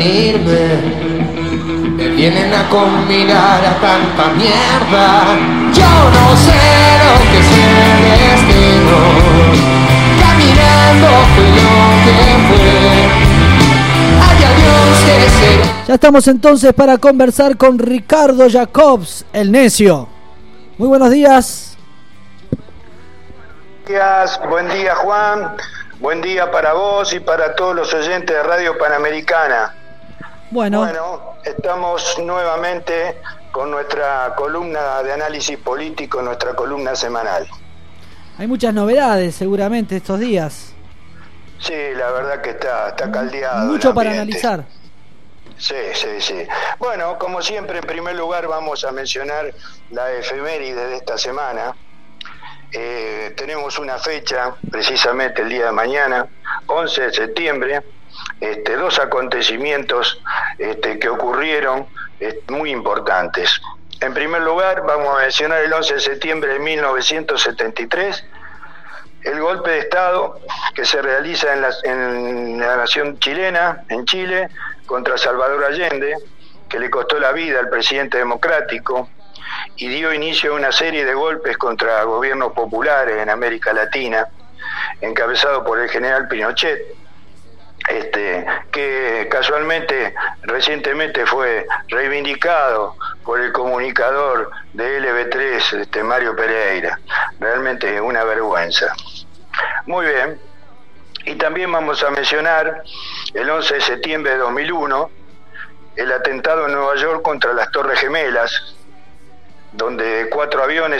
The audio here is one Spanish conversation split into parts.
prevenirme. Me vienen a combinar a tanta mierda. Yo no sé lo que es el destino. Caminando fue lo que fue. Haya Dios que será. Ya estamos entonces para conversar con Ricardo Jacobs, el necio. Muy buenos días. Buen día, Juan. Buen día para vos y para todos los oyentes de Radio Panamericana. Bueno, estamos nuevamente con nuestra columna de análisis político, nuestra columna semanal. Hay muchas novedades seguramente estos días. Sí, la verdad que está caldeado. Mucho para analizar. Sí. Bueno, como siempre, en primer lugar vamos a mencionar la efeméride de esta semana. Tenemos una fecha, precisamente el día de mañana, 11 de septiembre, dos acontecimientos que ocurrieron muy importantes. En primer lugar, vamos a mencionar el 11 de septiembre de 1973, el golpe de Estado que se realiza en la nación chilena, en Chile, contra Salvador Allende, que le costó la vida al presidente democrático y dio inicio a una serie de golpes contra gobiernos populares en América Latina, encabezado por el general Pinochet, que casualmente recientemente fue reivindicado por el comunicador de LB3, Mario Pereira. Realmente una vergüenza. Muy bien. Y también vamos a mencionar el 11 de septiembre de 2001, el atentado en Nueva York contra las Torres Gemelas, donde 4 aviones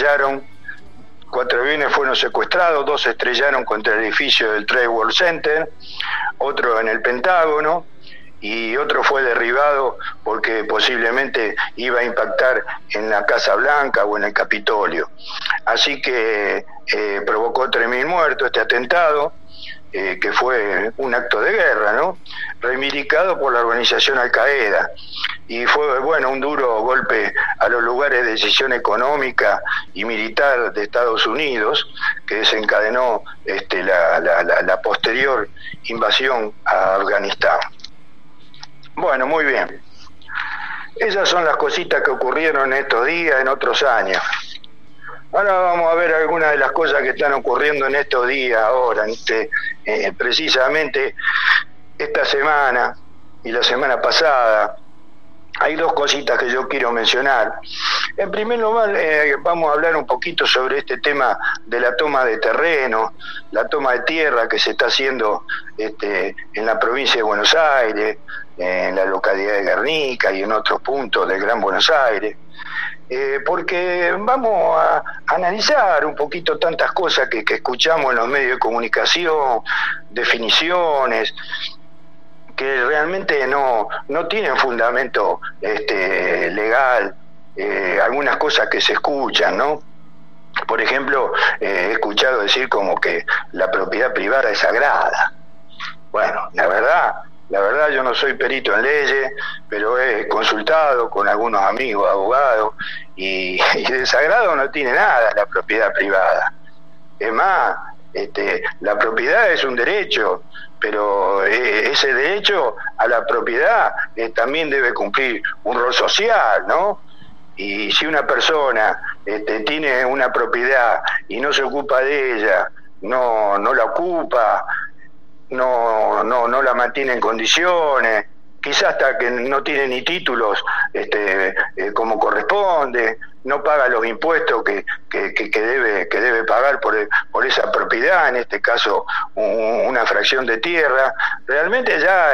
fueron secuestrados, 2 se estrellaron contra el edificio del Trade World Center, otro en el Pentágono, y otro fue derribado porque posiblemente iba a impactar en la Casa Blanca o en el Capitolio. Así que provocó 3.000 muertos este atentado, que fue un acto de guerra, ¿no? Reivindicado por la organización Al Qaeda, y fue, un duro golpe a los lugares de decisión económica y militar de Estados Unidos, que desencadenó la posterior invasión a Afganistán. Bueno, muy bien. Esas son las cositas que ocurrieron en estos días, en otros años. Ahora vamos a ver algunas de las cosas que están ocurriendo en estos días, ahora, precisamente esta semana y la semana pasada. Hay 2 cositas que yo quiero mencionar. En primer lugar, vamos a hablar un poquito sobre este tema de la toma de terreno, la toma de tierra que se está haciendo en la provincia de Buenos Aires, en la localidad de Guernica y en otros puntos del Gran Buenos Aires. Porque vamos a analizar un poquito tantas cosas que escuchamos en los medios de comunicación, definiciones que realmente no tienen fundamento legal, algunas cosas que se escuchan, ¿no? Por ejemplo, he escuchado decir como que la propiedad privada es sagrada. Bueno, la verdad yo no soy perito en leyes, pero he consultado con algunos amigos abogados y de sagrado no tiene nada la propiedad privada. Es más, la propiedad es un derecho, pero ese derecho a la propiedad también debe cumplir un rol social, ¿no? Y si una persona tiene una propiedad y no se ocupa de ella, no la ocupa, no la mantiene en condiciones, quizás hasta que no tiene ni títulos como corresponde, no paga los impuestos que debe pagar por esa propiedad, en este caso una fracción de tierra, realmente ya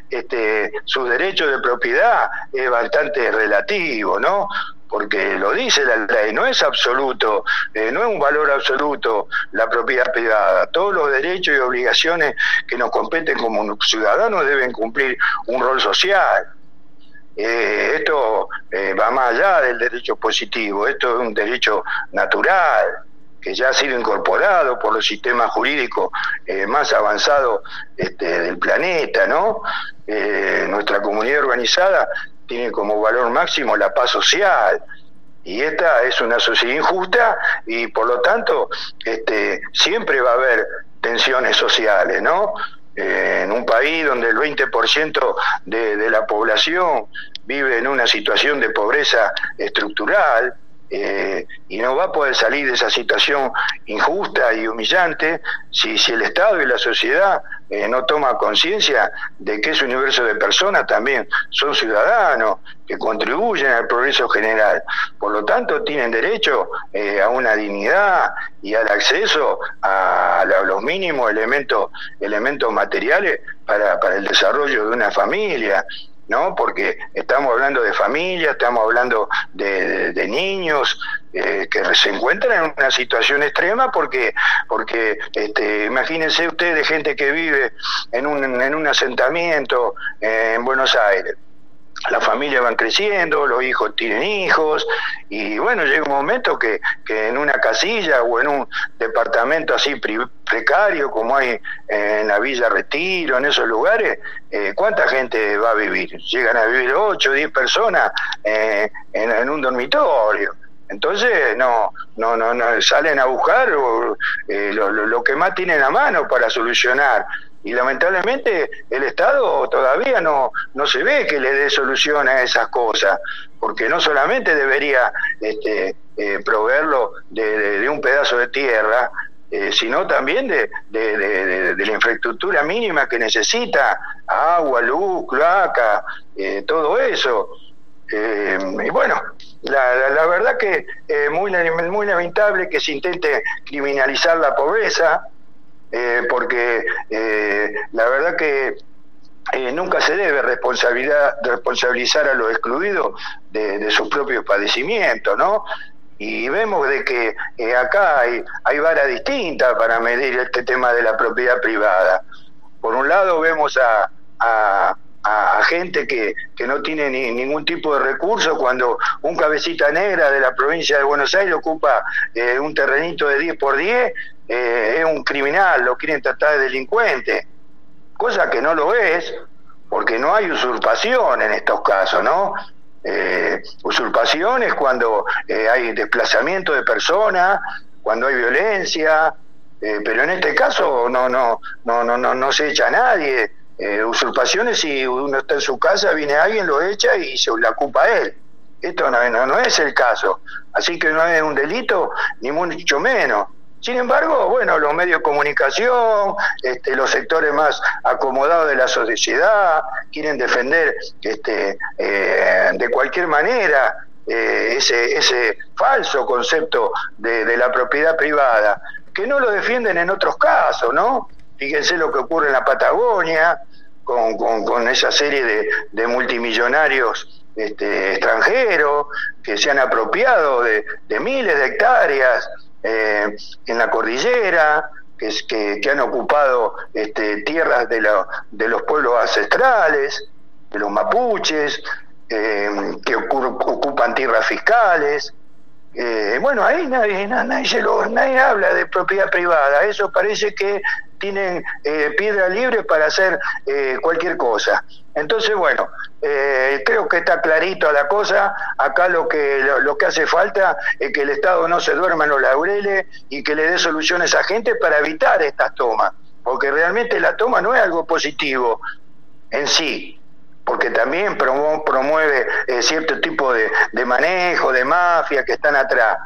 su derecho de propiedad es bastante relativo, ¿no? Porque lo dice la ley, no es absoluto, no es un valor absoluto la propiedad privada. Todos los derechos y obligaciones que nos competen como ciudadanos deben cumplir un rol social. Esto va más allá del derecho positivo, esto es un derecho natural que ya ha sido incorporado por los sistemas jurídicos más avanzados del planeta, ¿no? Nuestra comunidad organizada tiene como valor máximo la paz social, y esta es una sociedad injusta y por lo tanto siempre va a haber tensiones sociales, ¿no? en un país donde el 20% de la población vive en una situación de pobreza estructural, y no va a poder salir de esa situación injusta y humillante si el Estado y la sociedad no toma conciencia de que ese universo de personas también son ciudadanos que contribuyen al progreso general. Por lo tanto, tienen derecho a una dignidad y al acceso a los mínimos elementos materiales para el desarrollo de una familia, ¿no? Porque estamos hablando de familia, estamos hablando de niños que se encuentran en una situación extrema porque imagínense ustedes de gente que vive en un asentamiento en Buenos Aires. Las familias van creciendo, los hijos tienen hijos, y bueno, llega un momento que en una casilla o en un departamento así precario como hay en la Villa Retiro, en esos lugares, ¿cuánta gente va a vivir? Llegan a vivir 8 o 10 personas en un dormitorio. Entonces no salen a buscar lo que más tienen a mano para solucionar. Y lamentablemente el Estado todavía no se ve que le dé solución a esas cosas, porque no solamente debería proveerlo de un pedazo de tierra, sino también de la infraestructura mínima que necesita: agua, luz, cloaca, todo eso. Y bueno, la verdad que muy lamentable que se intente criminalizar la pobreza, porque la verdad que nunca se debe responsabilizar a los excluidos de sus propios padecimientos, ¿no? Y vemos de que acá hay varas distintas para medir este tema de la propiedad privada. Por un lado vemos a gente que no tiene ningún tipo de recurso, cuando un cabecita negra de la provincia de Buenos Aires ocupa un terrenito de 10 por 10, es un criminal, lo quieren tratar de delincuente, cosa que no lo es, porque no hay usurpación en estos casos, ¿no? Usurpación es cuando hay desplazamiento de personas, cuando hay violencia, pero en este caso no se echa a nadie. Usurpaciones, si uno está en su casa, viene alguien, lo echa y se la ocupa él. Esto no es el caso, así que no es un delito, ni mucho menos. Sin embargo, bueno, los medios de comunicación, los sectores más acomodados de la sociedad quieren defender de cualquier manera ese falso concepto de la propiedad privada, que no lo defienden en otros casos, ¿no? Fíjense lo que ocurre en la Patagonia con esa serie de multimillonarios extranjeros que se han apropiado de miles de hectáreas en la cordillera, que han ocupado tierras de los pueblos ancestrales, de los mapuches, que ocupan tierras fiscales. Bueno, ahí nadie habla de propiedad privada. Eso parece que tienen piedra libre para hacer cualquier cosa. Entonces, bueno, creo que está clarito la cosa. Acá lo que hace falta es que el Estado no se duerma en los laureles y que le dé soluciones a gente para evitar estas tomas, porque realmente la toma no es algo positivo en sí, porque también promueve cierto tipo de manejo, de mafia que están atrás,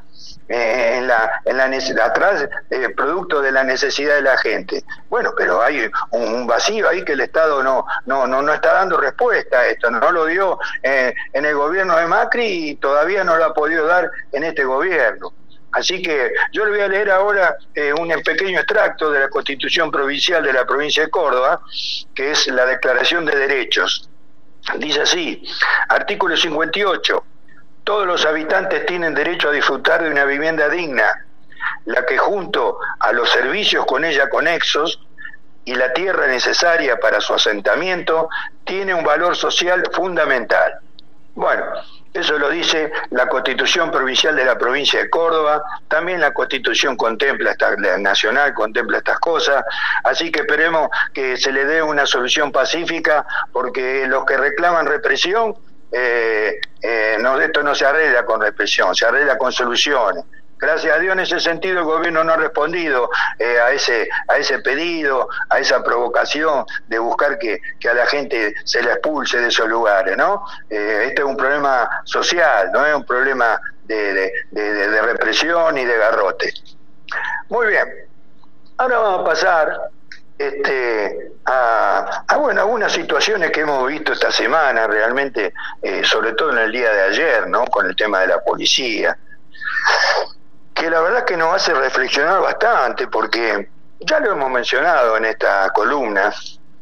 atrás, producto de la necesidad de la gente. Bueno, pero hay un vacío ahí que el Estado no está dando respuesta a esto, no lo dio en el gobierno de Macri y todavía no lo ha podido dar en este gobierno. Así que yo le voy a leer ahora un pequeño extracto de la Constitución Provincial de la provincia de Córdoba, que es la Declaración de Derechos. Dice así: artículo 58. Todos los habitantes tienen derecho a disfrutar de una vivienda digna, la que junto a los servicios con ella conexos y la tierra necesaria para su asentamiento, tiene un valor social fundamental. Bueno, eso lo dice la Constitución Provincial de la provincia de Córdoba. También la Constitución la nacional contempla estas cosas, así que esperemos que se le dé una solución pacífica, porque los que reclaman represión, esto no se arregla con represión, se arregla con soluciones. Gracias a Dios en ese sentido el gobierno no ha respondido a ese pedido, a esa provocación de buscar que a la gente se la expulse de esos lugares, ¿no? Este es un problema social, no es un problema de represión y de garrote. Muy bien, ahora vamos a pasar a algunas situaciones que hemos visto esta semana realmente, sobre todo en el día de ayer, ¿no? Con el tema de la policía, que la verdad que nos hace reflexionar bastante, porque ya lo hemos mencionado en esta columna,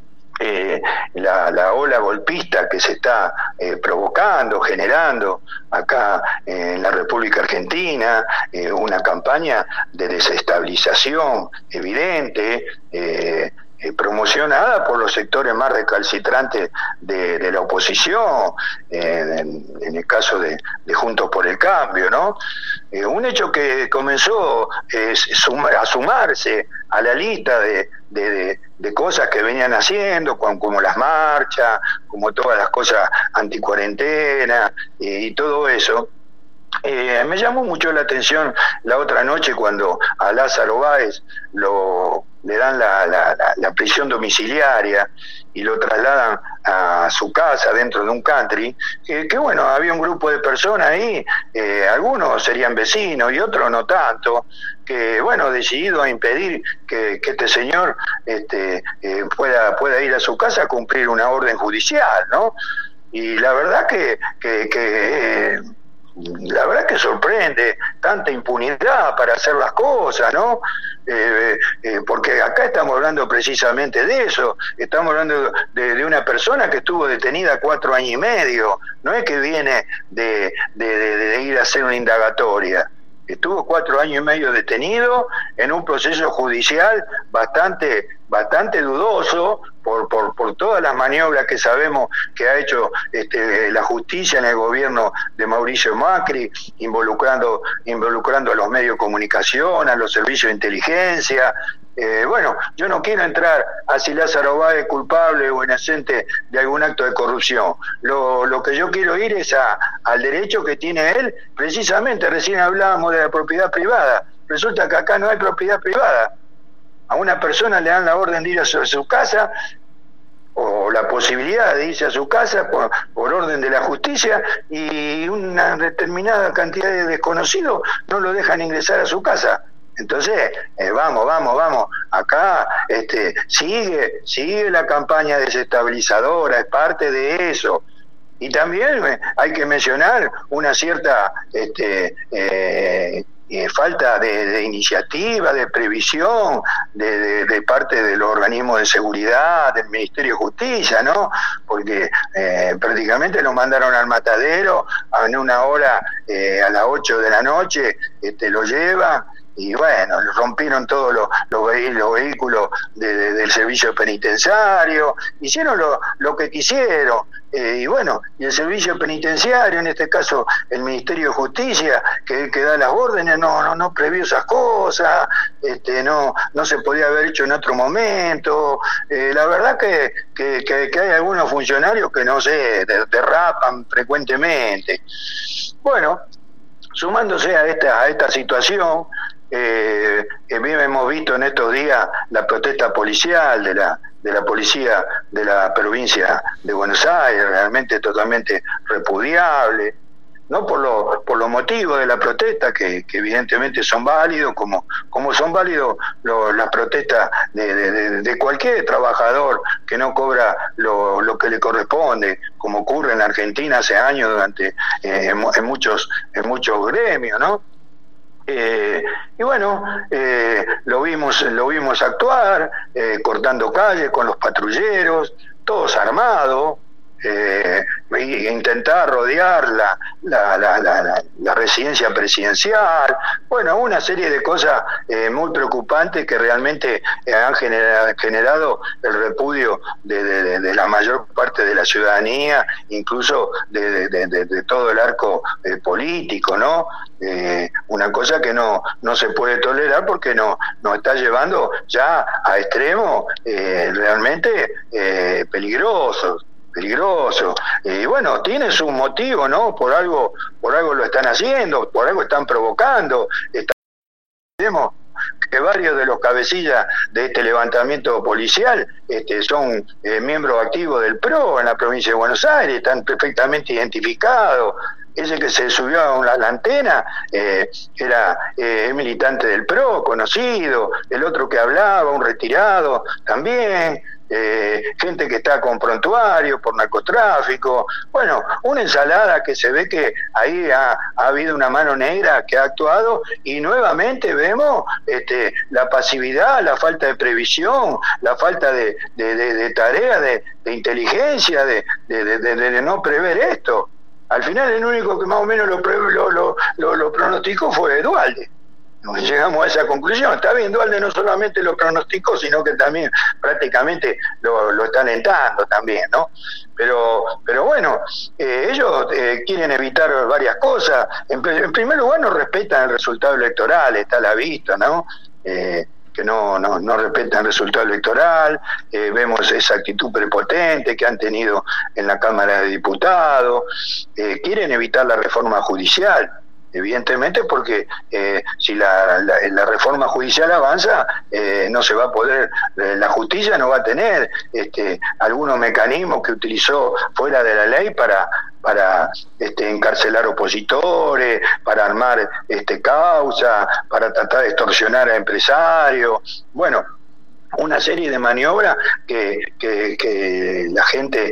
la ola golpista que se está provocando, generando acá en la República Argentina, una campaña de desestabilización evidente, promocionada por los sectores más recalcitrantes de la oposición, en el caso de Juntos por el Cambio, ¿no? Un hecho que comenzó a sumarse a la lista de cosas que venían haciendo, como las marchas, como todas las cosas anticuarentena y todo eso. Me llamó mucho la atención la otra noche cuando a Lázaro Báez le dan la prisión domiciliaria y lo trasladan a su casa dentro de un country, que bueno, había un grupo de personas ahí, algunos serían vecinos y otros no tanto, que bueno, decidido a impedir que este señor pueda ir a su casa a cumplir una orden judicial, ¿no? Y la verdad que sorprende tanta impunidad para hacer las cosas, ¿no? Porque acá estamos hablando precisamente de eso, estamos hablando de una persona que estuvo detenida 4 años y medio, no es que viene de ir a hacer una indagatoria. Estuvo 4 años y medio detenido en un proceso judicial bastante dudoso por todas las maniobras que sabemos que ha hecho la justicia en el gobierno de Mauricio Macri, involucrando a los medios de comunicación, a los servicios de inteligencia. Bueno, yo no quiero entrar a si Lázaro Báez es culpable o inocente de algún acto de corrupción. Lo que yo quiero ir es al derecho que tiene él. Precisamente, recién hablábamos de la propiedad privada. Resulta que acá no hay propiedad privada. A una persona le dan la orden de ir a su casa, o la posibilidad de irse a su casa por orden de la justicia, y una determinada cantidad de desconocidos no lo dejan ingresar a su casa. Entonces, vamos, acá sigue la campaña desestabilizadora, es parte de eso. Y también hay que mencionar una cierta falta de iniciativa, de previsión de parte de los organismos de seguridad, del Ministerio de Justicia, ¿no? Porque prácticamente lo mandaron al matadero en una hora, a las 8 de la noche, lo llevan. Y bueno, rompieron todos los vehículos del servicio penitenciario, hicieron lo que quisieron, y bueno, y el servicio penitenciario, en este caso el Ministerio de Justicia, que da las órdenes, no previó esas cosas, no se podía haber hecho en otro momento. La verdad que hay algunos funcionarios que no sé, derrapan frecuentemente. Bueno, sumándose a esta situación, hemos visto en estos días la protesta policial de la policía de la provincia de Buenos Aires, realmente totalmente repudiable, no por los motivos de la protesta, que evidentemente son válidos, como son válidos las protestas de cualquier trabajador que no cobra lo que le corresponde, como ocurre en Argentina hace años en muchos gremios, ¿no? Y bueno, lo vimos actuar, cortando calles con los patrulleros, todos armados, intentar rodear la residencia presidencial. Bueno, una serie de cosas muy preocupantes que realmente han generado el repudio de la mayor parte de la ciudadanía, incluso de todo el arco político, ¿no? Una cosa que no se puede tolerar, porque nos está llevando ya a extremos realmente peligrosos. peligroso. Y bueno, tiene su motivo, ¿no? Por algo lo están haciendo, por algo están provocando. Sabemos que varios de los cabecillas de este levantamiento policial son miembros activos del PRO en la provincia de Buenos Aires, están perfectamente identificados. Ese que se subió a la antena era militante del PRO, conocido. El otro que hablaba, un retirado, también. Gente que está con prontuario por narcotráfico. Bueno, una ensalada que se ve que ahí ha habido una mano negra que ha actuado, y nuevamente vemos la pasividad, la falta de previsión, la falta de tarea, de inteligencia, de no prever esto. Al final el único que más o menos lo pronosticó fue Duhalde. Llegamos a esa conclusión. Está bien, Duhalde no solamente lo pronosticó, sino que también prácticamente lo está alentando también, ¿no? Pero bueno, ellos quieren evitar varias cosas. En primer lugar, no respetan el resultado electoral, está a la vista, ¿no? Que no respetan el resultado electoral. Vemos esa actitud prepotente que han tenido en la Cámara de Diputados. Quieren evitar la reforma judicial, evidentemente, porque si la reforma judicial avanza, no se va a poder, la justicia no va a tener algunos mecanismos que utilizó fuera de la ley para encarcelar opositores, para armar causa, para tratar de extorsionar a empresarios. Bueno, una serie de maniobras que la gente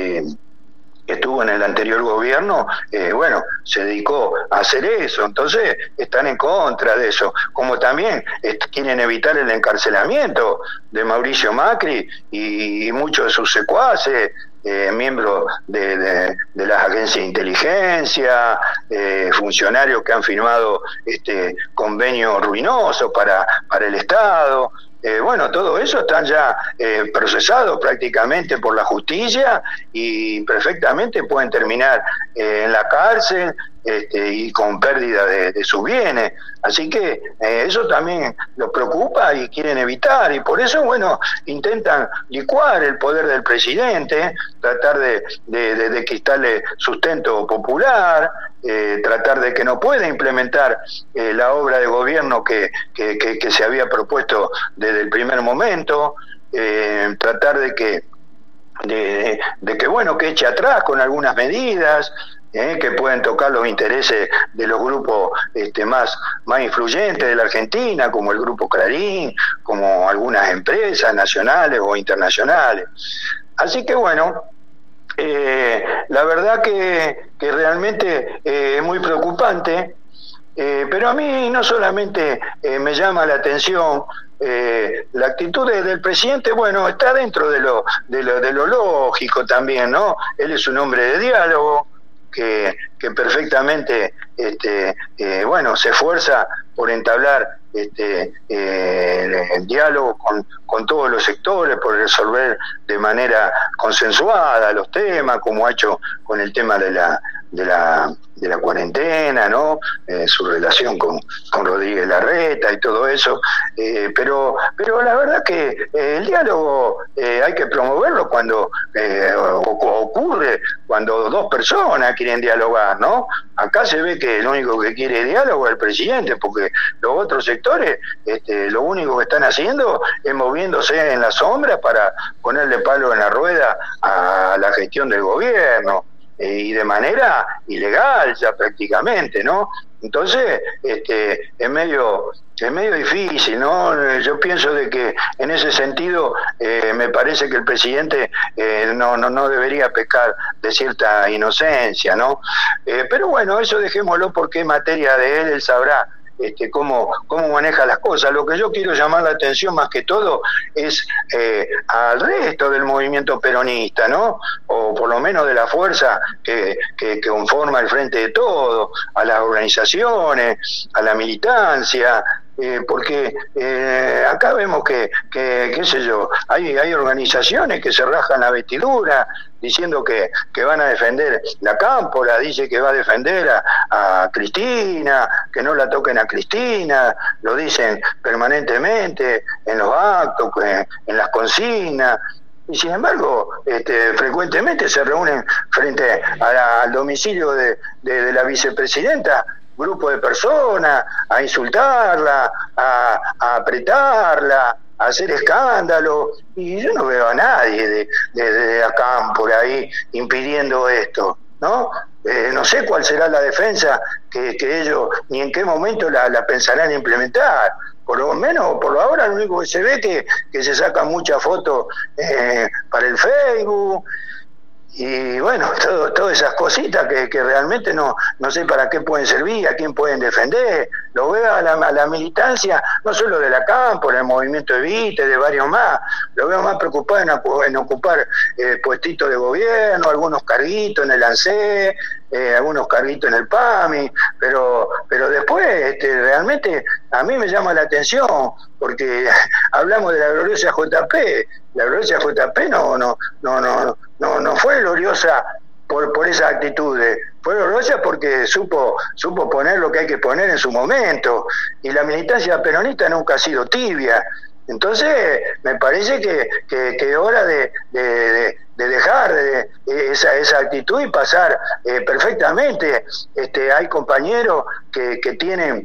que estuvo en el anterior gobierno, se dedicó a hacer eso. Entonces están en contra de eso, como también quieren evitar el encarcelamiento de Mauricio Macri y muchos de sus secuaces, miembros de las agencias de inteligencia, funcionarios que han firmado convenios ruinosos para el Estado. Todo eso están ya procesados prácticamente por la justicia y perfectamente pueden terminar en la cárcel y con pérdida de sus bienes. Así que eso también los preocupa y quieren evitar, y por eso, intentan licuar el poder del presidente, tratar de quitarle sustento popular, tratar de que no pueda implementar la obra de gobierno que se había propuesto desde el primer momento, tratar de que eche atrás con algunas medidas que pueden tocar los intereses de los grupos más influyentes de la Argentina, como el Grupo Clarín, como algunas empresas nacionales o internacionales. Así que la verdad que realmente es muy preocupante, pero a mí no solamente me llama la atención la actitud del presidente. Está dentro de lo lógico también, ¿no? Él es un hombre de diálogo, que perfectamente se esfuerza por entablar el diálogo con todos los sectores, por resolver de manera consensuada los temas, como ha hecho con el tema de la cuarentena, ¿no? Su relación con Rodríguez Larreta y todo eso, pero la verdad que el diálogo hay que promoverlo cuando ocurre, cuando dos personas quieren dialogar, ¿no? Acá se ve que el único que quiere diálogo es el presidente, porque los otros sectores lo único que están haciendo es moviéndose en la sombra para ponerle palo en la rueda a la gestión del gobierno, y de manera ilegal ya prácticamente, ¿no? Entonces es medio difícil, ¿no? Yo pienso de que en ese sentido me parece que el presidente no debería pecar de cierta inocencia, ¿no? Pero eso dejémoslo, porque es materia de él sabrá cómo maneja las cosas. Lo que yo quiero llamar la atención más que todo es al resto del movimiento peronista, ¿no? O por lo menos de la fuerza que conforma el Frente de Todos, a las organizaciones, a la militancia, porque acá vemos que qué sé yo, hay organizaciones que se rajan la vestidura diciendo que van a defender la Cámpora, dice que va a defender a Cristina, que no la toquen a Cristina, lo dicen permanentemente en los actos, en las consignas. y sin embargo frecuentemente se reúnen frente al domicilio de la vicepresidenta grupo de personas a insultarla, a apretarla, a hacer escándalo, y yo no veo a nadie de acá por ahí impidiendo esto, ¿no? No sé cuál será la defensa que ellos ni en qué momento la pensarán implementar. Por lo menos, por lo ahora, lo único que se ve que se sacan muchas fotos para el Facebook, y bueno, todas esas cositas que realmente no sé para qué pueden servir, a quién pueden defender. Lo veo a la militancia, no solo de la Cámpora, el movimiento Evite, de varios más, lo veo más preocupado en ocupar puestitos de gobierno, algunos carguitos en el ANSES, algunos carguitos en el PAMI, pero después realmente a mí me llama la atención, porque hablamos de la gloriosa JP. La gloriosa JP no fue gloriosa por esas actitudes, fue gloriosa porque supo poner lo que hay que poner en su momento, y la militancia peronista nunca ha sido tibia. Entonces me parece que es hora de dejar esa actitud y pasar perfectamente. Hay compañeros que tienen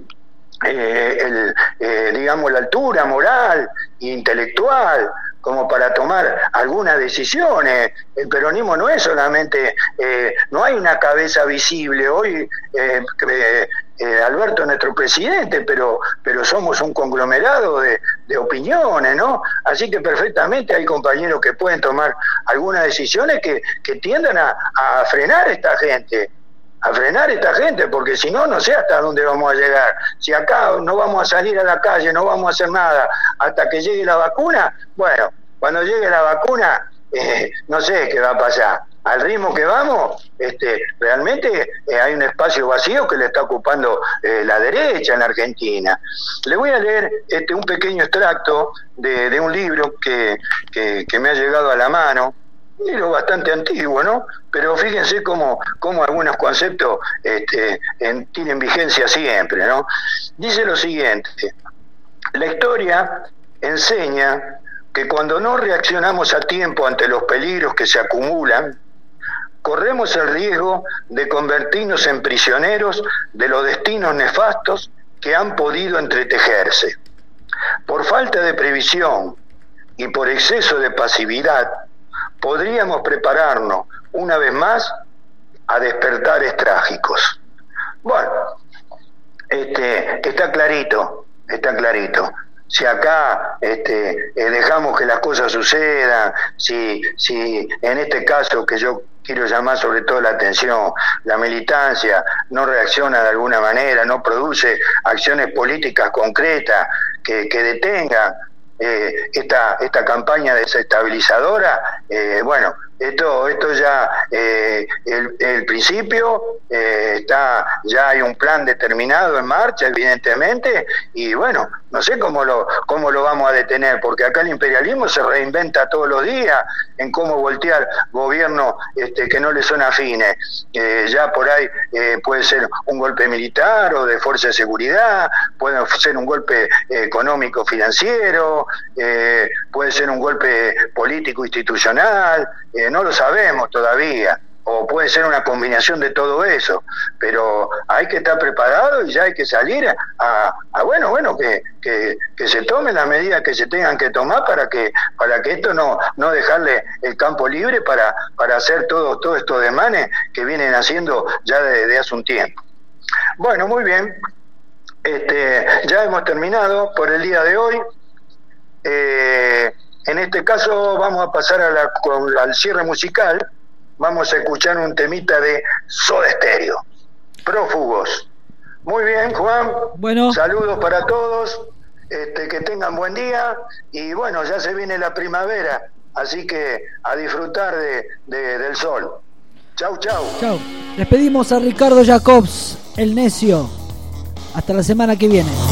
digamos la altura moral e intelectual como para tomar algunas decisiones. El peronismo no es solamente, no hay una cabeza visible. Hoy Alberto es nuestro presidente, pero somos un conglomerado de opiniones, ¿no? Así que perfectamente hay compañeros que pueden tomar algunas decisiones que tiendan a frenar a esta gente. Porque si no sé hasta dónde vamos a llegar. Si acá no vamos a salir a la calle, no vamos a hacer nada hasta que llegue la vacuna, bueno, cuando llegue la vacuna, no sé qué va a pasar. Al ritmo que vamos, realmente hay un espacio vacío que le está ocupando la derecha en Argentina. Le voy a leer un pequeño extracto de un libro que me ha llegado a la mano. Un libro bastante antiguo, ¿no? Pero fíjense cómo algunos conceptos tienen vigencia siempre, ¿no? Dice lo siguiente: la historia enseña que cuando no reaccionamos a tiempo ante los peligros que se acumulan, corremos el riesgo de convertirnos en prisioneros de los destinos nefastos que han podido entretejerse. Por falta de previsión y por exceso de pasividad, podríamos prepararnos una vez más a despertares trágicos. Bueno, está clarito. Si acá dejamos que las cosas sucedan, si en este caso que yo quiero llamar sobre todo la atención, la militancia no reacciona de alguna manera, no produce acciones políticas concretas que detengan esta campaña desestabilizadora, bueno, esto ya el principio ya hay un plan determinado en marcha, evidentemente, y bueno, no sé cómo lo vamos a detener, porque acá el imperialismo se reinventa todos los días en cómo voltear gobiernos que no le son afines. Ya por ahí puede ser un golpe militar o de fuerza de seguridad, puede ser un golpe económico financiero, puede ser un golpe político institucional, no lo sabemos todavía, o puede ser una combinación de todo eso, pero hay que estar preparado y ya hay que salir que se tomen las medidas que se tengan que tomar para que esto no dejarle el campo libre para hacer todo estos demanes que vienen haciendo ya desde hace un tiempo. Bueno, muy bien, ya hemos terminado por el día de hoy. En este caso vamos a pasar al cierre musical. Vamos a escuchar un temita de Soda Stereo, Prófugos. Muy bien, Juan. Bueno. Saludos para todos. Que tengan buen día. Y bueno, ya se viene la primavera, así que a disfrutar del sol. Chau. Chau. Despedimos a Ricardo Jacobs, el necio. Hasta la semana que viene.